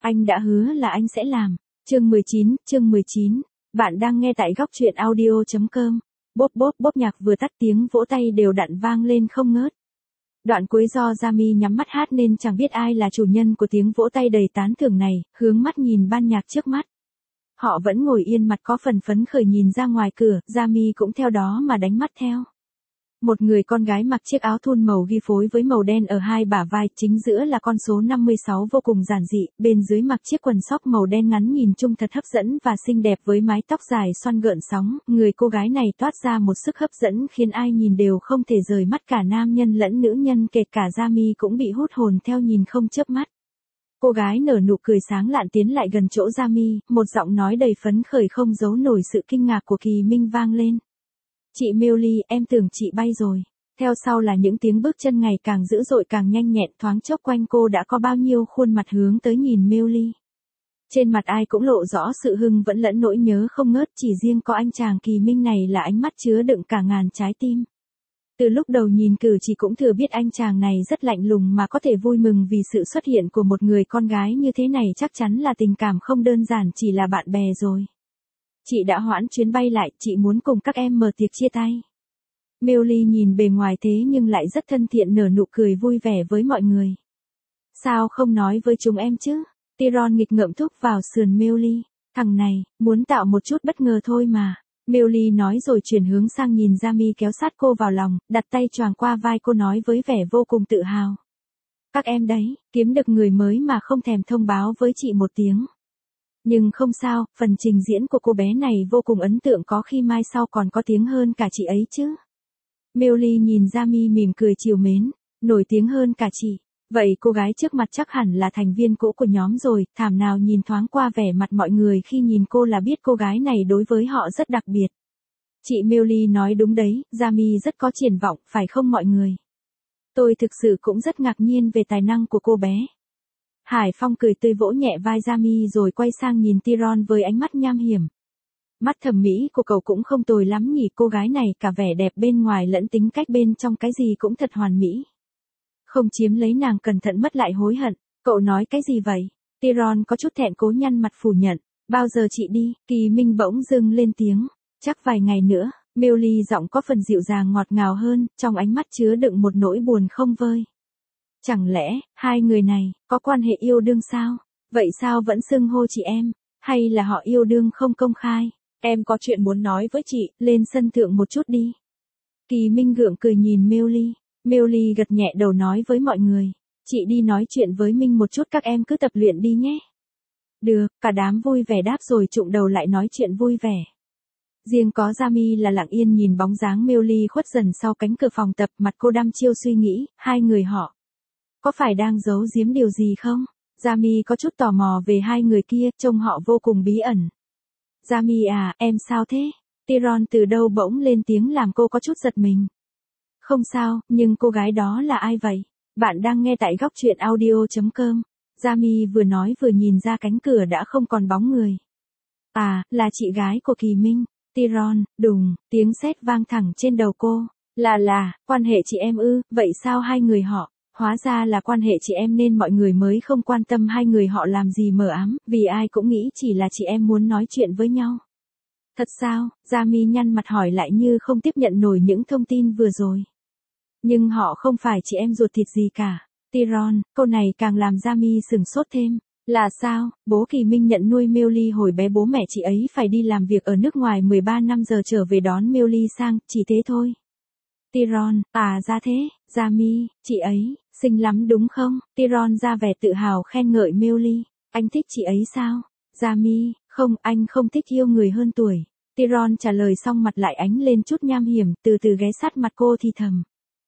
Anh đã hứa là anh sẽ làm. Chương 19, bạn đang nghe tại góc truyện audio.com. Bốp bốp bốp, nhạc vừa tắt tiếng vỗ tay đều đặn vang lên không ngớt. Đoạn cuối do Jamie nhắm mắt hát nên chẳng biết ai là chủ nhân của tiếng vỗ tay đầy tán thưởng này, hướng mắt nhìn ban nhạc trước mắt. Họ vẫn ngồi yên mặt có phần phấn khởi nhìn ra ngoài cửa, Jamie cũng theo đó mà đánh mắt theo. Một người con gái mặc chiếc áo thun màu ghi phối với màu đen ở hai bả vai, chính giữa là con số 56 vô cùng giản dị, bên dưới mặc chiếc quần sóc màu đen ngắn nhìn chung thật hấp dẫn và xinh đẹp với mái tóc dài xoăn gợn sóng, người cô gái này toát ra một sức hấp dẫn khiến ai nhìn đều không thể rời mắt, cả nam nhân lẫn nữ nhân kể cả Jamie cũng bị hút hồn theo nhìn không chớp mắt. Cô gái nở nụ cười sáng lạn tiến lại gần chỗ Jamie, một giọng nói đầy phấn khởi không giấu nổi sự kinh ngạc của Kỳ Minh vang lên. Chị Millie, em tưởng chị bay rồi. Theo sau là những tiếng bước chân ngày càng dữ dội càng nhanh nhẹn, thoáng chốc quanh cô đã có bao nhiêu khuôn mặt hướng tới nhìn Millie. Trên mặt ai cũng lộ rõ sự hưng vẫn lẫn nỗi nhớ không ngớt, chỉ riêng có anh chàng Kỳ Minh này là ánh mắt chứa đựng cả ngàn trái tim. Từ lúc đầu nhìn cử chỉ cũng thừa biết anh chàng này rất lạnh lùng mà có thể vui mừng vì sự xuất hiện của một người con gái như thế này, chắc chắn là tình cảm không đơn giản chỉ là bạn bè rồi. Chị đã hoãn chuyến bay lại, chị muốn cùng các em mở tiệc chia tay. Millie nhìn bề ngoài thế nhưng lại rất thân thiện, nở nụ cười vui vẻ với mọi người. Sao không nói với chúng em chứ? Tyron nghịch ngợm thúc vào sườn Millie. Thằng này, muốn tạo một chút bất ngờ thôi mà. Millie nói rồi chuyển hướng sang nhìn Jamie kéo sát cô vào lòng, đặt tay choàng qua vai cô nói với vẻ vô cùng tự hào. Các em đấy, kiếm được người mới mà không thèm thông báo với chị một tiếng. Nhưng không sao, phần trình diễn của cô bé này vô cùng ấn tượng, có khi mai sau còn có tiếng hơn cả chị ấy chứ. Millie nhìn Jamie mỉm cười trìu mến, nổi tiếng hơn cả chị. Vậy cô gái trước mặt chắc hẳn là thành viên cũ của nhóm rồi, thảm nào nhìn thoáng qua vẻ mặt mọi người khi nhìn cô là biết cô gái này đối với họ rất đặc biệt. Chị Millie nói đúng đấy, Jamie rất có triển vọng, phải không mọi người? Tôi thực sự cũng rất ngạc nhiên về tài năng của cô bé. Hải Phong cười tươi vỗ nhẹ vai Jamie rồi quay sang nhìn Tyron với ánh mắt nham hiểm. Mắt thẩm mỹ của cậu cũng không tồi lắm nhỉ, cô gái này cả vẻ đẹp bên ngoài lẫn tính cách bên trong cái gì cũng thật hoàn mỹ. Không chiếm lấy nàng cẩn thận mất lại hối hận. Cậu nói cái gì vậy? Tyron có chút thẹn cố nhăn mặt phủ nhận. Bao giờ chị đi? Kỳ Minh bỗng dưng lên tiếng. Chắc vài ngày nữa. Millie giọng có phần dịu dàng ngọt ngào hơn, trong ánh mắt chứa đựng một nỗi buồn không vơi. Chẳng lẽ, hai người này, có quan hệ yêu đương sao? Vậy sao vẫn xưng hô chị em? Hay là họ yêu đương không công khai? Em có chuyện muốn nói với chị, lên sân thượng một chút đi. Kỳ Minh gượng cười nhìn Millie. Millie gật nhẹ đầu nói với mọi người. Chị đi nói chuyện với Minh một chút, các em cứ tập luyện đi nhé. Được, cả đám vui vẻ đáp rồi chụm đầu lại nói chuyện vui vẻ. Riêng có Jamie là lặng yên nhìn bóng dáng Millie khuất dần sau cánh cửa phòng tập, mặt cô đăm chiêu suy nghĩ, hai người họ có phải đang giấu giếm điều gì không? Jamie có chút tò mò về hai người kia, trông họ vô cùng bí ẩn. Jamie à, em sao thế? Tyron từ đâu bỗng lên tiếng làm cô có chút giật mình. Không sao, nhưng cô gái đó là ai vậy? Bạn đang nghe tại góc truyện audio.com. Jamie vừa nói vừa nhìn ra cánh cửa đã không còn bóng người. À, là chị gái của Kỳ Minh. Tyron, đùng, tiếng sét vang thẳng trên đầu cô. Là, quan hệ chị em ư, vậy sao hai người họ? Hóa ra là quan hệ chị em nên mọi người mới không quan tâm hai người họ làm gì mờ ám, vì ai cũng nghĩ chỉ là chị em muốn nói chuyện với nhau. Thật sao? Jamie nhăn mặt hỏi lại như không tiếp nhận nổi những thông tin vừa rồi. Nhưng họ không phải chị em ruột thịt gì cả. Tyron, câu này càng làm Jamie sửng sốt thêm. Là sao? Bố Kỳ Minh nhận nuôi Millie hồi bé, bố mẹ chị ấy phải đi làm việc ở nước ngoài 13 năm giờ trở về đón Millie sang, chỉ thế thôi. Tyron, à ra thế, Jamie, chị ấy, xinh lắm đúng không? Tyron ra vẻ tự hào khen ngợi Millie. Anh thích chị ấy sao? Jamie, không, anh không thích yêu người hơn tuổi. Tyron trả lời xong mặt lại ánh lên chút nham hiểm, từ từ ghé sát mặt cô thì thầm.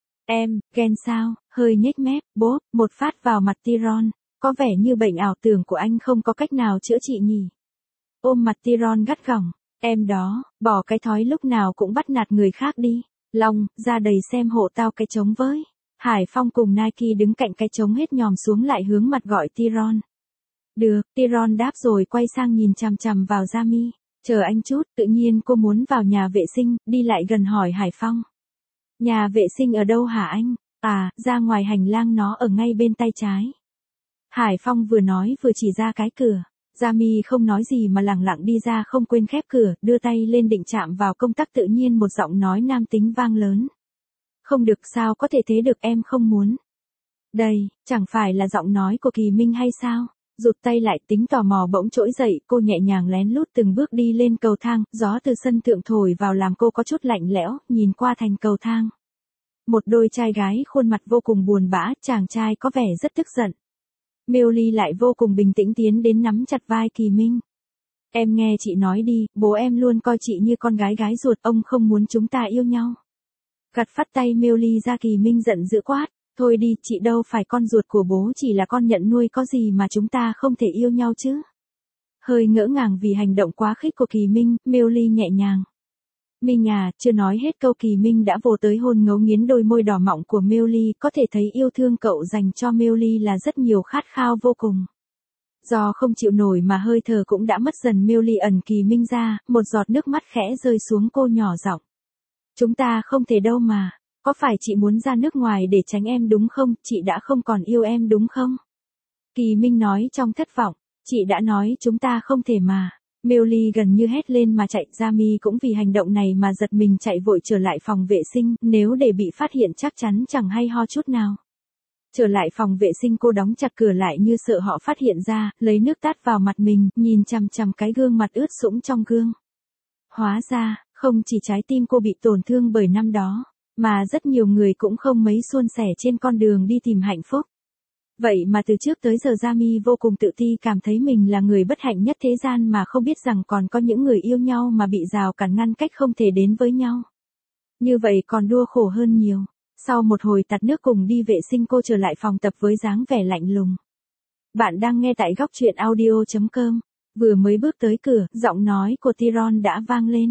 Em, ghen sao? Hơi nhếch mép, bốp, một phát vào mặt Tyron. Có vẻ như bệnh ảo tưởng của anh không có cách nào chữa trị nhỉ? Ôm mặt Tyron gắt gỏng. Em đó, bỏ cái thói lúc nào cũng bắt nạt người khác đi. Long, ra đầy xem hộ tao cái trống với. Hải Phong cùng Nike đứng cạnh cái trống hết nhòm xuống lại hướng mặt gọi Tyron. Được, Tyron đáp rồi quay sang nhìn chằm chằm vào Jamie. Chờ anh chút, tự nhiên cô muốn vào nhà vệ sinh, đi lại gần hỏi Hải Phong. Nhà vệ sinh ở đâu hả anh? À, ra ngoài hành lang, nó ở ngay bên tay trái. Hải Phong vừa nói vừa chỉ ra cái cửa. Jami không nói gì mà lẳng lặng đi ra không quên khép cửa, đưa tay lên định chạm vào công tắc tự nhiên một giọng nói nam tính vang lớn. Không được, sao có thể thế được, em không muốn. Đây, chẳng phải là giọng nói của Kỳ Minh hay sao? Rụt tay lại, tính tò mò bỗng trỗi dậy, cô nhẹ nhàng lén lút từng bước đi lên cầu thang, gió từ sân thượng thổi vào làm cô có chút lạnh lẽo, nhìn qua thành cầu thang. Một đôi trai gái khuôn mặt vô cùng buồn bã, chàng trai có vẻ rất tức giận. Millie lại vô cùng bình tĩnh tiến đến nắm chặt vai Kỳ Minh. Em nghe chị nói đi, bố em luôn coi chị như con gái gái ruột, ông không muốn chúng ta yêu nhau. Gạt phát tay Millie ra, Kỳ Minh giận dữ quát. Thôi đi, chị đâu phải con ruột của bố, chỉ là con nhận nuôi, có gì mà chúng ta không thể yêu nhau chứ. Hơi ngỡ ngàng vì hành động quá khích của Kỳ Minh, Millie nhẹ nhàng. Minh à, chưa nói hết câu Kỳ Minh đã vồ tới hôn ngấu nghiến đôi môi đỏ mọng của Millie, có thể thấy yêu thương cậu dành cho Millie là rất nhiều, khát khao vô cùng. Do không chịu nổi mà hơi thở cũng đã mất dần, Millie ẩn Kỳ Minh ra, một giọt nước mắt khẽ rơi xuống, cô nhỏ giọng. Chúng ta không thể đâu mà. Có phải chị muốn ra nước ngoài để tránh em đúng không, chị đã không còn yêu em đúng không? Kỳ Minh nói trong thất vọng, chị đã nói chúng ta không thể mà. Millie gần như hét lên mà chạy, Jami cũng vì hành động này mà giật mình chạy vội trở lại phòng vệ sinh, nếu để bị phát hiện chắc chắn chẳng hay ho chút nào. Trở lại phòng vệ sinh, cô đóng chặt cửa lại như sợ họ phát hiện ra, lấy nước tát vào mặt mình, nhìn chằm chằm cái gương mặt ướt sũng trong gương. Hóa ra, không chỉ trái tim cô bị tổn thương bởi năm đó, mà rất nhiều người cũng không mấy suôn sẻ trên con đường đi tìm hạnh phúc. Vậy mà từ trước tới giờ Jami vô cùng tự ti, cảm thấy mình là người bất hạnh nhất thế gian mà không biết rằng còn có những người yêu nhau mà bị rào cản ngăn cách không thể đến với nhau. Như vậy còn đua khổ hơn nhiều. Sau một hồi tạt nước cùng đi vệ sinh, cô trở lại phòng tập với dáng vẻ lạnh lùng. Bạn đang nghe tại góc truyện audio.com. Vừa mới bước tới cửa, giọng nói của Tyron đã vang lên.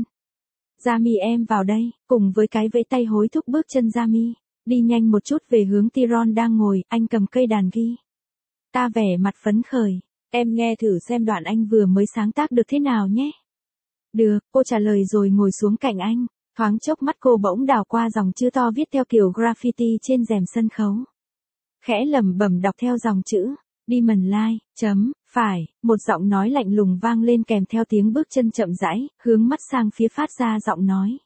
Jami em vào đây, cùng với cái vẫy tay hối thúc bước chân Jami, đi nhanh một chút về hướng Tyron đang ngồi, anh cầm cây đàn ghi. Ta vẻ mặt phấn khởi, em nghe thử xem đoạn anh vừa mới sáng tác được thế nào nhé. Được, cô trả lời rồi ngồi xuống cạnh anh, thoáng chốc mắt cô bỗng đảo qua dòng chữ to viết theo kiểu graffiti trên rèm sân khấu. Khẽ lẩm bẩm đọc theo dòng chữ. Demon Line, phải, một giọng nói lạnh lùng vang lên kèm theo tiếng bước chân chậm rãi, hướng mắt sang phía phát ra giọng nói.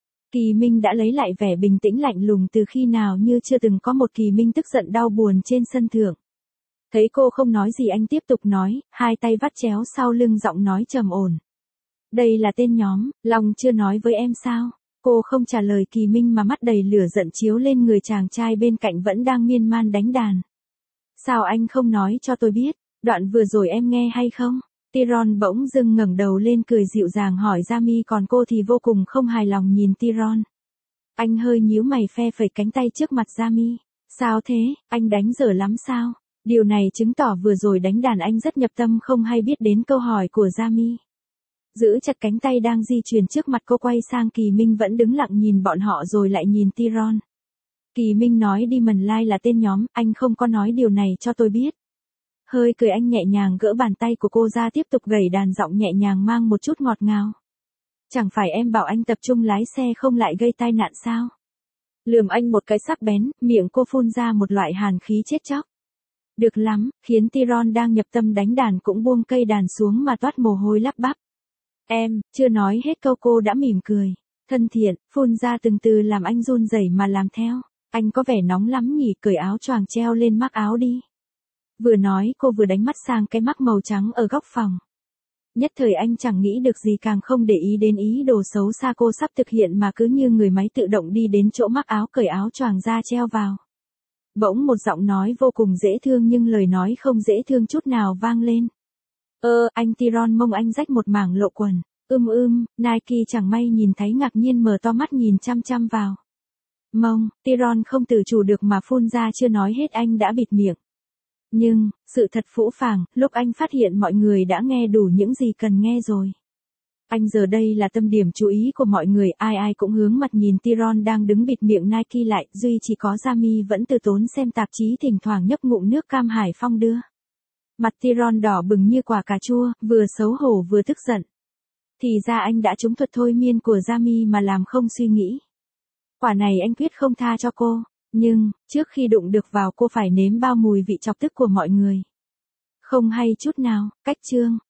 Kỳ Minh đã lấy lại vẻ bình tĩnh lạnh lùng từ khi nào, như chưa từng có một Kỳ Minh tức giận đau buồn trên sân thượng. Thấy cô không nói gì, anh tiếp tục nói, hai tay vắt chéo sau lưng, giọng nói trầm ổn. Đây là tên nhóm, Long chưa nói với em sao? Cô không trả lời Kỳ Minh mà mắt đầy lửa giận chiếu lên người chàng trai bên cạnh vẫn đang miên man đánh đàn. Sao anh không nói cho tôi biết, đoạn vừa rồi em nghe hay không? Tyron bỗng dưng ngẩng đầu lên cười dịu dàng hỏi Jami, còn cô thì vô cùng không hài lòng nhìn Tyron. Anh hơi nhíu mày phe phẩy cánh tay trước mặt Jami. Sao thế, anh đánh dở lắm sao? Điều này chứng tỏ vừa rồi đánh đàn anh rất nhập tâm, không hay biết đến câu hỏi của Jami. Giữ chặt cánh tay đang di chuyển trước mặt, cô quay sang Kỳ Minh vẫn đứng lặng nhìn bọn họ rồi lại nhìn Tyron. Kỳ Minh nói Demon Line là tên nhóm, anh không có nói điều này cho tôi biết. Hơi cười, anh nhẹ nhàng gỡ bàn tay của cô ra, tiếp tục gảy đàn, giọng nhẹ nhàng mang một chút ngọt ngào. Chẳng phải em bảo anh tập trung lái xe không lại gây tai nạn sao? Lườm anh một cái sắc bén, miệng cô phun ra một loại hàn khí chết chóc. Được lắm, khiến Tyron đang nhập tâm đánh đàn cũng buông cây đàn xuống mà toát mồ hôi lắp bắp. Em, chưa nói hết câu cô đã mỉm cười. Thân thiện, phun ra từng từ làm anh run rẩy mà làm theo. Anh có vẻ nóng lắm nhỉ, cởi áo choàng treo lên mác áo đi. Vừa nói cô vừa đánh mắt sang cái mác màu trắng ở góc phòng. Nhất thời anh chẳng nghĩ được gì, càng không để ý đến ý đồ xấu xa cô sắp thực hiện, mà cứ như người máy tự động đi đến chỗ mác áo, cởi áo choàng ra treo vào. Bỗng một giọng nói vô cùng dễ thương nhưng lời nói không dễ thương chút nào vang lên. Anh Tyron, mông anh rách một mảng lộ quần. Nike chẳng may nhìn thấy ngạc nhiên mở to mắt nhìn chăm chăm vào. Mông, Tyron không tự chủ được mà phun ra, chưa nói hết anh đã bịt miệng. Nhưng, sự thật phũ phàng, lúc anh phát hiện mọi người đã nghe đủ những gì cần nghe rồi. Anh giờ đây là tâm điểm chú ý của mọi người, ai ai cũng hướng mặt nhìn Tyron đang đứng bịt miệng Nike lại, duy chỉ có Jami vẫn từ tốn xem tạp chí, thỉnh thoảng nhấp ngụm nước cam Hải Phong đưa. Mặt Tyron đỏ bừng như quả cà chua, vừa xấu hổ vừa tức giận. Thì ra anh đã trúng thuật thôi miên của Jami mà làm không suy nghĩ. Quả này anh quyết không tha cho cô, nhưng, trước khi đụng được vào cô phải nếm bao mùi vị chọc tức của mọi người. Không hay chút nào, cách chương.